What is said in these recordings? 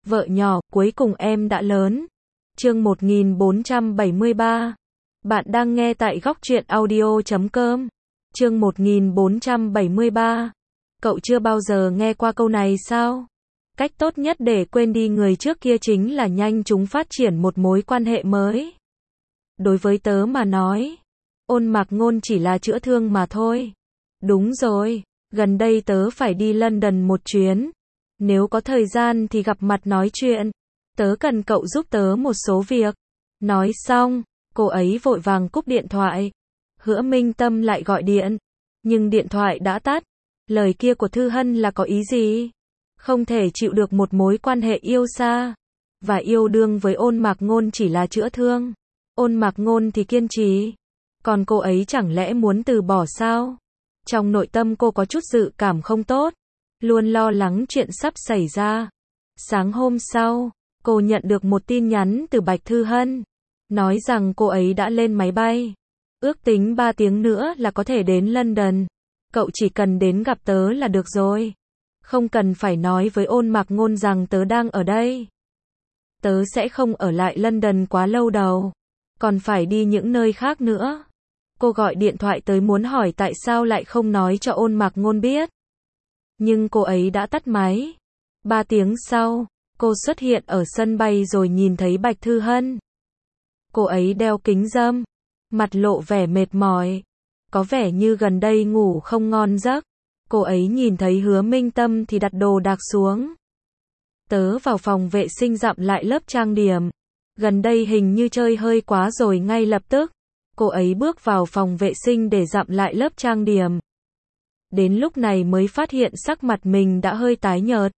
Vợ nhỏ, cuối cùng em đã lớn. Chương 1473. Bạn đang nghe tại góc truyện audio.com. Chương 1473. Cậu chưa bao giờ nghe qua câu này sao? Cách tốt nhất để quên đi người trước kia chính là nhanh chóng phát triển một mối quan hệ mới. Đối với tớ mà nói, Ôn Mạc Ngôn chỉ là chữa thương mà thôi. Đúng rồi, gần đây tớ phải đi London một chuyến. Nếu có thời gian thì gặp mặt nói chuyện. Tớ cần cậu giúp tớ một số việc. Nói xong, cô ấy vội vàng cúp điện thoại. Hứa Minh Tâm lại gọi điện, nhưng điện thoại đã tắt. Lời kia của Thư Hân là có ý gì? Không thể chịu được một mối quan hệ yêu xa và yêu đương với Ôn Mạc Ngôn chỉ là chữa thương. Ôn Mạc Ngôn thì kiên trì. Còn cô ấy chẳng lẽ muốn từ bỏ sao? Trong nội tâm cô có chút dự cảm không tốt, luôn lo lắng chuyện sắp xảy ra. Sáng hôm sau, cô nhận được một tin nhắn từ Bạch Thư Hân, nói rằng cô ấy đã lên máy bay. Ước tính 3 tiếng nữa là có thể đến London. Cậu chỉ cần đến gặp tớ là được rồi. Không cần phải nói với Ôn Mạc Ngôn rằng tớ đang ở đây. Tớ sẽ không ở lại London quá lâu đâu. Còn phải đi những nơi khác nữa. Cô gọi điện thoại tới muốn hỏi tại sao lại không nói cho Ôn Mạc Ngôn biết. Nhưng cô ấy đã tắt máy. 3 tiếng sau, cô xuất hiện ở sân bay rồi nhìn thấy Bạch Thư Hân. Cô ấy đeo kính râm, mặt lộ vẻ mệt mỏi, có vẻ như gần đây ngủ không ngon giấc. Cô ấy nhìn thấy Hứa Minh Tâm thì đặt đồ đạc xuống. Tớ vào phòng vệ sinh dặm lại lớp trang điểm. Gần đây hình như chơi hơi quá rồi. Ngay lập tức, cô ấy bước vào phòng vệ sinh để dặm lại lớp trang điểm. Đến lúc này mới phát hiện sắc mặt mình đã hơi tái nhợt.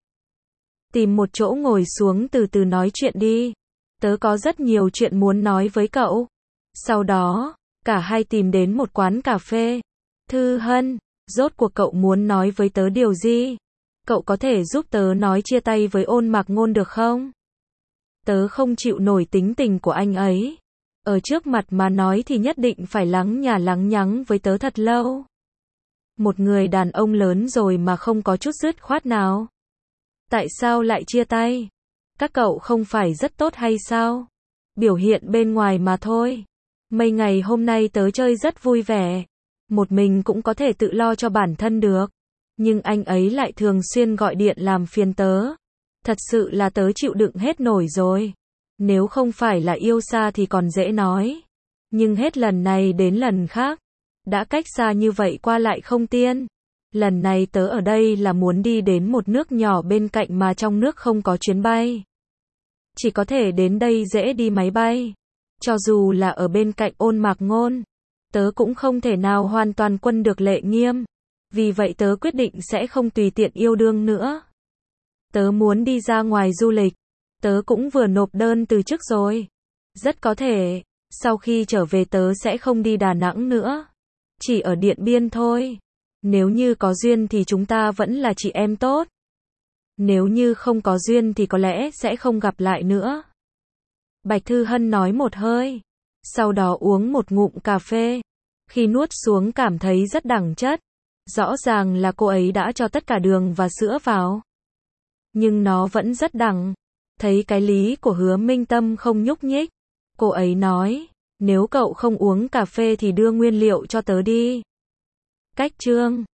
Tìm một chỗ ngồi xuống từ từ nói chuyện đi. Tớ có rất nhiều chuyện muốn nói với cậu. Sau đó, cả hai tìm đến một quán cà phê. Thư Hân, rốt cuộc cậu muốn nói với tớ điều gì? Cậu có thể giúp tớ nói chia tay với Ôn Mạc Ngôn được không? Tớ không chịu nổi tính tình của anh ấy. Ở trước mặt mà nói thì nhất định phải lắng nhắng với tớ thật lâu. Một người đàn ông lớn rồi mà không có chút dứt khoát nào. Tại sao lại chia tay? Các cậu không phải rất tốt hay sao? Biểu hiện bên ngoài mà thôi. Mấy ngày hôm nay tớ chơi rất vui vẻ. Một mình cũng có thể tự lo cho bản thân được. Nhưng anh ấy lại thường xuyên gọi điện làm phiền tớ. Thật sự là tớ chịu đựng hết nổi rồi. Nếu không phải là yêu xa thì còn dễ nói. Nhưng hết lần này đến lần khác. Đã cách xa như vậy qua lại không tiên. Lần này tớ ở đây là muốn đi đến một nước nhỏ bên cạnh mà trong nước không có chuyến bay. Chỉ có thể đến đây dễ đi máy bay. Cho dù là ở bên cạnh Ôn Mạc Ngôn, tớ cũng không thể nào hoàn toàn quân được Lệ Nghiêm. Vì vậy tớ quyết định sẽ không tùy tiện yêu đương nữa. Tớ muốn đi ra ngoài du lịch. Tớ cũng vừa nộp đơn từ chức rồi. Rất có thể, sau khi trở về tớ sẽ không đi Đà Nẵng nữa. Chỉ ở Điện Biên thôi. Nếu như có duyên thì chúng ta vẫn là chị em tốt. Nếu như không có duyên thì có lẽ sẽ không gặp lại nữa. Bạch Thư Hân nói một hơi. Sau đó uống một ngụm cà phê. Khi nuốt xuống cảm thấy rất đẳng chất. Rõ ràng là cô ấy đã cho tất cả đường và sữa vào. Nhưng nó vẫn rất đắng. Thấy cái lý của Hứa Minh Tâm không nhúc nhích. Cô ấy nói, nếu cậu không uống cà phê thì đưa nguyên liệu cho tớ đi. Cách chương